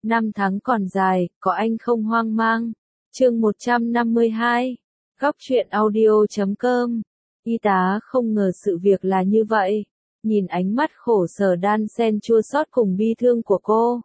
Năm tháng còn dài, có anh không hoang mang. Chương 152. Góc truyện audio.com. Y tá không ngờ sự việc là như vậy. Nhìn ánh mắt khổ sở đan xen chua xót cùng bi thương của cô,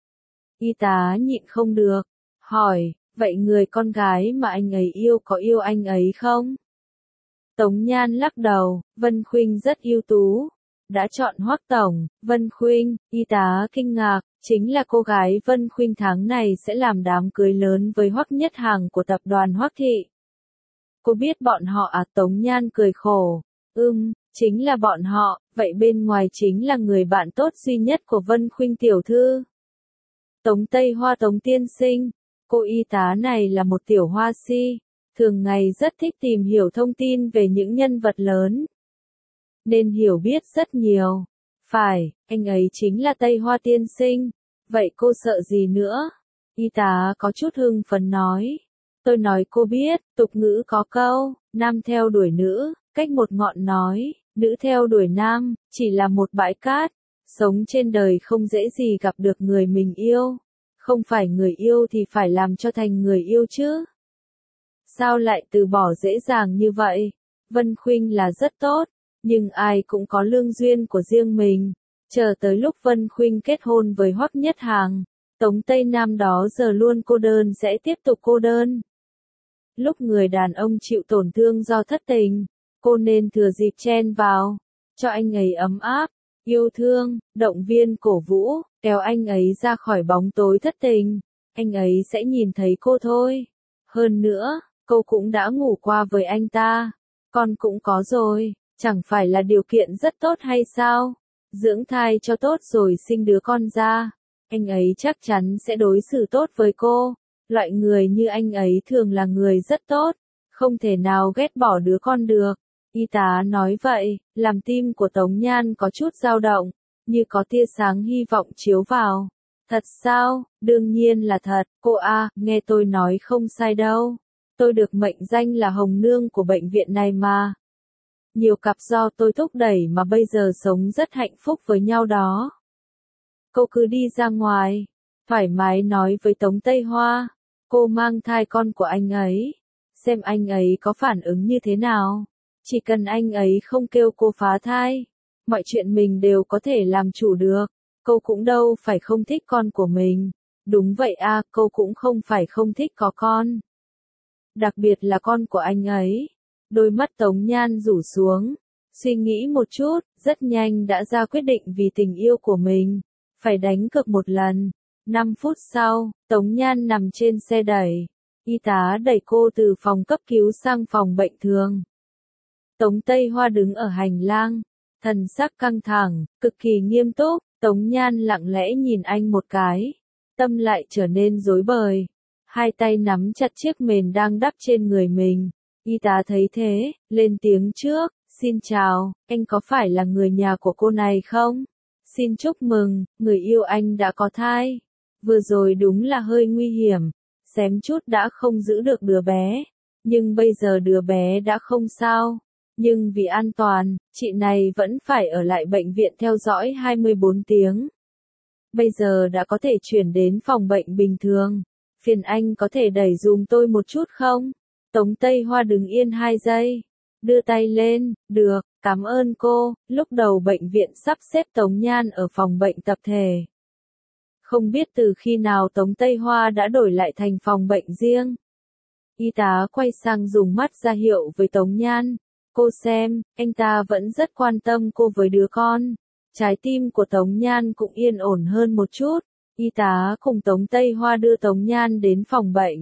y tá nhịn không được, hỏi, vậy người con gái mà anh ấy yêu có yêu anh ấy không? Tống Nhan lắc đầu, Vân Khuynh rất ưu tú. Đã chọn Hoắc tổng. Vân Khuynh, y tá kinh ngạc, chính là cô gái Vân Khuynh tháng này sẽ làm đám cưới lớn với Hoắc Nhất Hàng của tập đoàn Hoắc Thị. Cô biết bọn họ à? Tống Nhan cười khổ, chính là bọn họ, vậy bên ngoài chính là người bạn tốt duy nhất của Vân Khuynh tiểu thư. Tống Tây Hoa. Tống tiên sinh, cô y tá này là một tiểu hoa si, thường ngày rất thích tìm hiểu thông tin về những nhân vật lớn, nên hiểu biết rất nhiều. Phải, anh ấy chính là Tây Hoa tiên sinh. Vậy cô sợ gì nữa? Y tá có chút hưng phấn nói. Tôi nói cô biết, tục ngữ có câu, nam theo đuổi nữ, cách một ngọn nói, nữ theo đuổi nam, chỉ là một bãi cát. Sống trên đời không dễ gì gặp được người mình yêu. Không phải người yêu thì phải làm cho thành người yêu chứ. Sao lại từ bỏ dễ dàng như vậy? Vân Khuynh là rất tốt, nhưng ai cũng có lương duyên của riêng mình. Chờ tới lúc Vân Khuynh kết hôn với Hoắc Nhất Hàng, Tống Tây Nam đó giờ luôn cô đơn sẽ tiếp tục cô đơn. Lúc người đàn ông chịu tổn thương do thất tình, cô nên thừa dịp chen vào, cho anh ấy ấm áp, yêu thương, động viên cổ vũ, kéo anh ấy ra khỏi bóng tối thất tình. Anh ấy sẽ nhìn thấy cô thôi. Hơn nữa, cô cũng đã ngủ qua với anh ta, con cũng có rồi, chẳng phải là điều kiện rất tốt hay sao? Dưỡng thai cho tốt rồi sinh đứa con ra, anh ấy chắc chắn sẽ đối xử tốt với cô. Loại người như anh ấy thường là người rất tốt, không thể nào ghét bỏ đứa con được. Y tá nói vậy, làm tim của Tống Nhan có chút dao động, như có tia sáng hy vọng chiếu vào. Thật sao? Đương nhiên là thật, cô a, nghe tôi nói không sai đâu. Tôi được mệnh danh là Hồng Nương của bệnh viện này mà. Nhiều cặp do tôi thúc đẩy mà bây giờ sống rất hạnh phúc với nhau đó. Cô cứ đi ra ngoài, thoải mái nói với Tống Tây Hoa, cô mang thai con của anh ấy, xem anh ấy có phản ứng như thế nào. Chỉ cần anh ấy không kêu cô phá thai, mọi chuyện mình đều có thể làm chủ được. Cô cũng đâu phải không thích con của mình. Đúng vậy à, cô cũng không phải không thích có con. Đặc biệt là con của anh ấy. Đôi mắt Tống Nhan rủ xuống, suy nghĩ một chút, rất nhanh đã ra quyết định vì tình yêu của mình, phải đánh cược một lần. 5 phút sau, Tống Nhan nằm trên xe đẩy. Y tá đẩy cô từ phòng cấp cứu sang phòng bệnh thường. Tống Tây Hoa đứng ở hành lang, thần sắc căng thẳng, cực kỳ nghiêm túc. Tống Nhan lặng lẽ nhìn anh một cái, tâm lại trở nên rối bời. Hai tay nắm chặt chiếc mền đang đắp trên người mình. Y tá thấy thế, lên tiếng trước, xin chào, anh có phải là người nhà của cô này không? Xin chúc mừng, người yêu anh đã có thai. Vừa rồi đúng là hơi nguy hiểm, xém chút đã không giữ được đứa bé. Nhưng bây giờ đứa bé đã không sao. Nhưng vì an toàn, chị này vẫn phải ở lại bệnh viện theo dõi 24 tiếng. Bây giờ đã có thể chuyển đến phòng bệnh bình thường. Phiền anh có thể đẩy giùm tôi một chút không? Tống Tây Hoa đứng yên 2 giây. Đưa tay lên, được, cảm ơn cô. Lúc đầu bệnh viện sắp xếp Tống Nhan ở phòng bệnh tập thể. Không biết từ khi nào Tống Tây Hoa đã đổi lại thành phòng bệnh riêng. Y tá quay sang dùng mắt ra hiệu với Tống Nhan. Cô xem, anh ta vẫn rất quan tâm cô với đứa con. Trái tim của Tống Nhan cũng yên ổn hơn một chút. Y tá cùng Tống Tây Hoa đưa Tống Nhan đến phòng bệnh.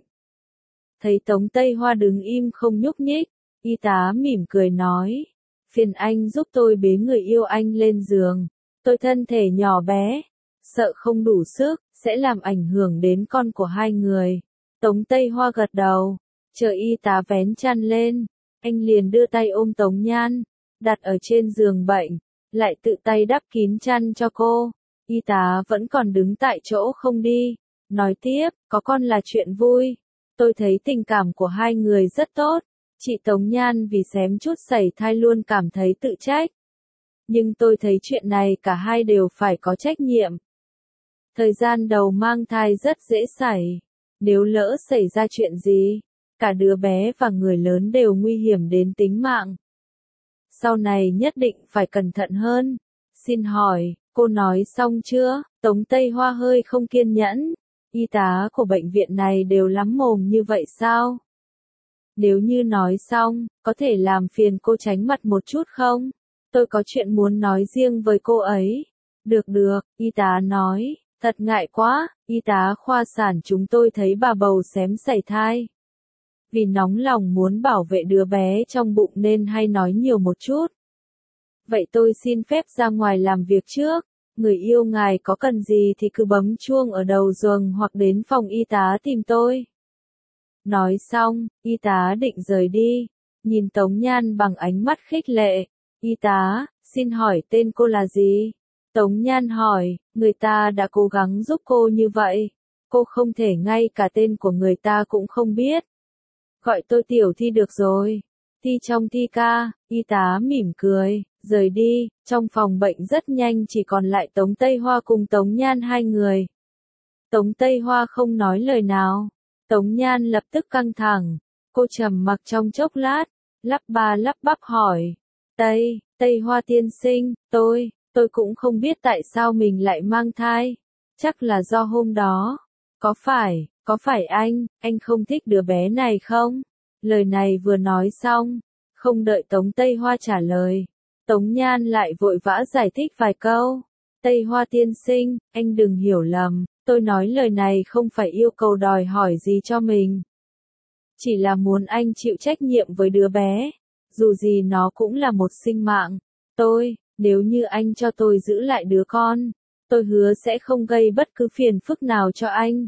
Thấy Tống Tây Hoa đứng im không nhúc nhích, y tá mỉm cười nói. Phiền anh giúp tôi bế người yêu anh lên giường. Tôi thân thể nhỏ bé, sợ không đủ sức, sẽ làm ảnh hưởng đến con của hai người. Tống Tây Hoa gật đầu, chờ y tá vén chăn lên. Anh liền đưa tay ôm Tống Nhan, đặt ở trên giường bệnh, lại tự tay đắp kín chăn cho cô. Y tá vẫn còn đứng tại chỗ không đi, nói tiếp, có con là chuyện vui. Tôi thấy tình cảm của hai người rất tốt. Chị Tống Nhan vì xém chút sẩy thai luôn cảm thấy tự trách. Nhưng tôi thấy chuyện này cả hai đều phải có trách nhiệm. Thời gian đầu mang thai rất dễ xảy. Nếu lỡ xảy ra chuyện gì, cả đứa bé và người lớn đều nguy hiểm đến tính mạng. Sau này nhất định phải cẩn thận hơn. Xin hỏi, cô nói xong chưa? Tống Tây Hoa hơi không kiên nhẫn. Y tá của bệnh viện này đều lắm mồm như vậy sao? Nếu như nói xong, có thể làm phiền cô tránh mặt một chút không? Tôi có chuyện muốn nói riêng với cô ấy. Được được, y tá nói, thật ngại quá, y tá khoa sản chúng tôi thấy bà bầu xém sảy thai. Vì nóng lòng muốn bảo vệ đứa bé trong bụng nên hay nói nhiều một chút. Vậy tôi xin phép ra ngoài làm việc trước. Người yêu ngài có cần gì thì cứ bấm chuông ở đầu giường hoặc đến phòng y tá tìm tôi. Nói xong, y tá định rời đi. Nhìn Tống Nhan bằng ánh mắt khích lệ. Y tá, xin hỏi tên cô là gì? Tống Nhan hỏi, người ta đã cố gắng giúp cô như vậy. Cô không thể ngay cả tên của người ta cũng không biết. Gọi tôi Tiểu Thi được rồi. Thi trong Thi ca, y tá mỉm cười, rời đi, trong phòng bệnh rất nhanh chỉ còn lại Tống Tây Hoa cùng Tống Nhan hai người. Tống Tây Hoa không nói lời nào. Tống Nhan lập tức căng thẳng. Cô trầm mặc trong chốc lát, lắp ba lắp bắp hỏi. Tây Hoa tiên sinh, tôi cũng không biết tại sao mình lại mang thai. Chắc là do hôm đó. Có phải anh không thích đứa bé này không? Lời này vừa nói xong, không đợi Tống Tây Hoa trả lời. Tống Nhan lại vội vã giải thích vài câu. Tây Hoa tiên sinh, anh đừng hiểu lầm, tôi nói lời này không phải yêu cầu đòi hỏi gì cho mình. Chỉ là muốn anh chịu trách nhiệm với đứa bé, dù gì nó cũng là một sinh mạng. Nếu như anh cho tôi giữ lại đứa con, tôi hứa sẽ không gây bất cứ phiền phức nào cho anh.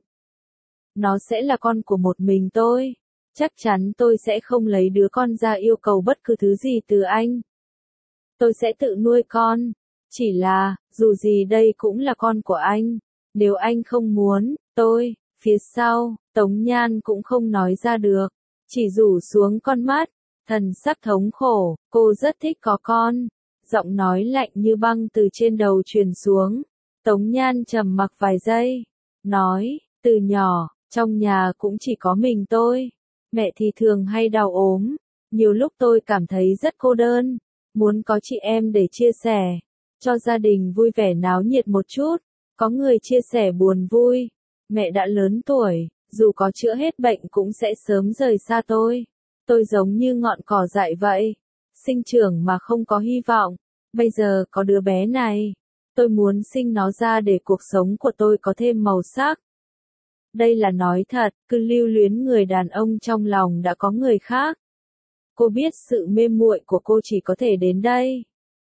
Nó sẽ là con của một mình tôi. Chắc chắn tôi sẽ không lấy đứa con ra yêu cầu bất cứ thứ gì từ anh. Tôi sẽ tự nuôi con. Chỉ là, dù gì đây cũng là con của anh. Nếu anh không muốn, phía sau, Tống Nhan cũng không nói ra được. Chỉ rủ xuống con mắt, thần sắc thống khổ, cô rất thích có con. Giọng nói lạnh như băng từ trên đầu truyền xuống. Tống Nhan trầm mặc vài giây. Nói, từ nhỏ, trong nhà cũng chỉ có mình tôi. Mẹ thì thường hay đau ốm. Nhiều lúc tôi cảm thấy rất cô đơn. Muốn có chị em để chia sẻ. Cho gia đình vui vẻ náo nhiệt một chút. Có người chia sẻ buồn vui. Mẹ đã lớn tuổi, dù có chữa hết bệnh cũng sẽ sớm rời xa tôi. Tôi giống như ngọn cỏ dại vậy. Sinh trưởng mà không có hy vọng. Bây giờ có đứa bé này. Tôi muốn sinh nó ra để cuộc sống của tôi có thêm màu sắc. Đây là nói thật, cứ lưu luyến người đàn ông trong lòng đã có người khác. Cô biết sự mê muội của cô chỉ có thể đến đây.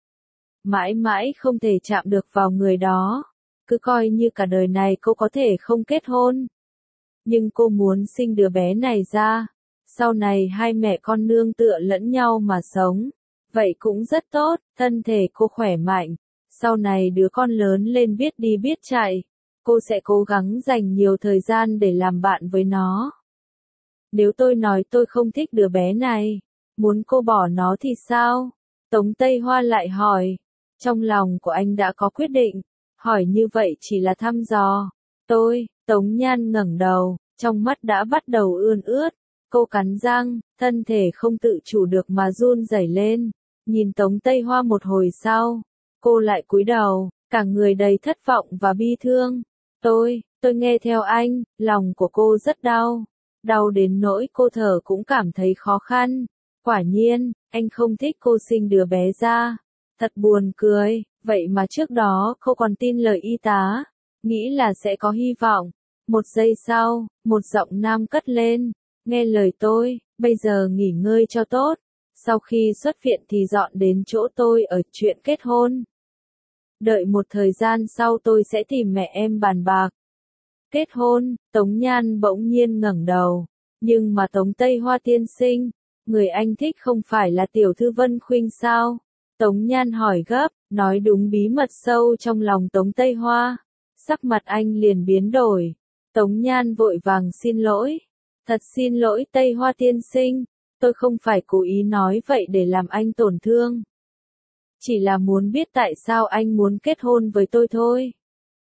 Mãi mãi không thể chạm được vào người đó. Cứ coi như cả đời này cô có thể không kết hôn. Nhưng cô muốn sinh đứa bé này ra. Sau này hai mẹ con nương tựa lẫn nhau mà sống. Vậy cũng rất tốt, thân thể cô khỏe mạnh. Sau này đứa con lớn lên biết đi biết chạy. Cô sẽ cố gắng dành nhiều thời gian để làm bạn với nó. Nếu tôi nói tôi không thích đứa bé này, muốn cô bỏ nó thì sao? Tống Tây Hoa lại hỏi. Trong lòng của anh đã có quyết định. Hỏi như vậy chỉ là thăm dò. Tống Nhan ngẩng đầu, trong mắt đã bắt đầu ươn ướt. Cô cắn răng, thân thể không tự chủ được mà run rẩy lên. Nhìn Tống Tây Hoa một hồi sau, cô lại cúi đầu, cả người đầy thất vọng và bi thương. Tôi nghe theo anh, lòng của cô rất đau. Đau đến nỗi cô thở cũng cảm thấy khó khăn. Quả nhiên, anh không thích cô sinh đứa bé ra. Thật buồn cười, vậy mà trước đó cô còn tin lời y tá. Nghĩ là sẽ có hy vọng. Một giây sau, một giọng nam cất lên. Nghe lời tôi, bây giờ nghỉ ngơi cho tốt. Sau khi xuất viện thì dọn đến chỗ tôi ở chuyện kết hôn. Đợi một thời gian sau tôi sẽ tìm mẹ em bàn bạc. Kết hôn, Tống Nhan bỗng nhiên ngẩng đầu. Nhưng mà Tống Tây Hoa tiên sinh, người anh thích không phải là tiểu thư Vân Khuynh sao? Tống Nhan hỏi gấp, nói đúng bí mật sâu trong lòng Tống Tây Hoa. Sắc mặt anh liền biến đổi. Tống Nhan vội vàng xin lỗi. Thật xin lỗi Tây Hoa tiên sinh, tôi không phải cố ý nói vậy để làm anh tổn thương. Chỉ là muốn biết tại sao anh muốn kết hôn với tôi thôi.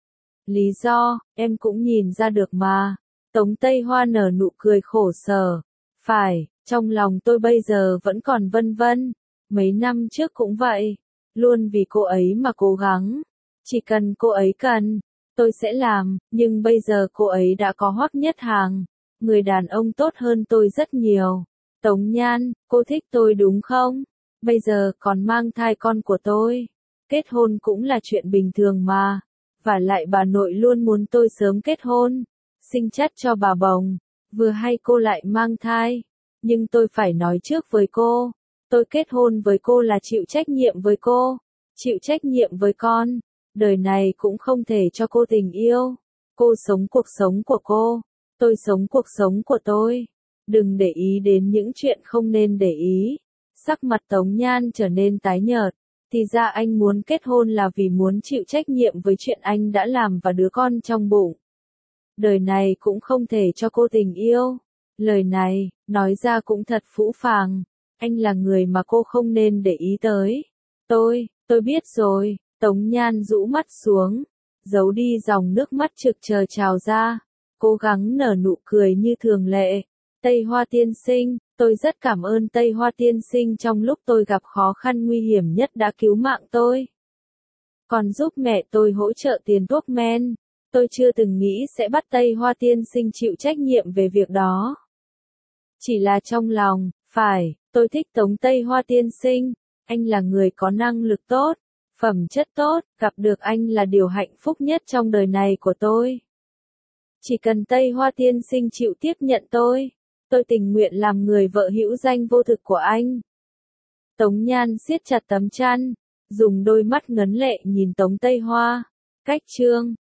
Lý do, em cũng nhìn ra được mà. Tống Tây Hoa nở nụ cười khổ sở. Phải, trong lòng tôi bây giờ vẫn còn vân vân. Mấy năm trước cũng vậy. Luôn vì cô ấy mà cố gắng. Chỉ cần cô ấy cần, tôi sẽ làm, nhưng bây giờ cô ấy đã có Hoắc Nhất Hàng. Người đàn ông tốt hơn tôi rất nhiều. Tống Nhan, cô thích tôi đúng không? Bây giờ còn mang thai con của tôi. Kết hôn cũng là chuyện bình thường mà. Và lại bà nội luôn muốn tôi sớm kết hôn. Sinh chắt cho bà bồng. Vừa hay cô lại mang thai. Nhưng tôi phải nói trước với cô. Tôi kết hôn với cô là chịu trách nhiệm với cô. Chịu trách nhiệm với con. Đời này cũng không thể cho cô tình yêu. Cô sống cuộc sống của cô. Tôi sống cuộc sống của tôi. Đừng để ý đến những chuyện không nên để ý. Sắc mặt Tống Nhan trở nên tái nhợt. Thì ra anh muốn kết hôn là vì muốn chịu trách nhiệm với chuyện anh đã làm và đứa con trong bụng. Đời này cũng không thể cho cô tình yêu. Lời này, nói ra cũng thật phũ phàng. Anh là người mà cô không nên để ý tới. Tôi biết rồi. Tống Nhan rũ mắt xuống. Giấu đi dòng nước mắt trực chờ trào ra. Cố gắng nở nụ cười như thường lệ. Tây Hoa tiên sinh, tôi rất cảm ơn Tây Hoa tiên sinh trong lúc tôi gặp khó khăn nguy hiểm nhất đã cứu mạng tôi. Còn giúp mẹ tôi hỗ trợ tiền thuốc men. Tôi chưa từng nghĩ sẽ bắt Tây Hoa tiên sinh chịu trách nhiệm về việc đó. Chỉ là trong lòng, phải, tôi thích Tống Tây Hoa tiên sinh. Anh là người có năng lực tốt, phẩm chất tốt, gặp được anh là điều hạnh phúc nhất trong đời này của tôi. Chỉ cần Tây Hoa tiên sinh chịu tiếp nhận tôi tình nguyện làm người vợ hữu danh vô thực của anh. Tống Nhan siết chặt tấm chăn, dùng đôi mắt ngấn lệ nhìn Tống Tây Hoa. Cách chương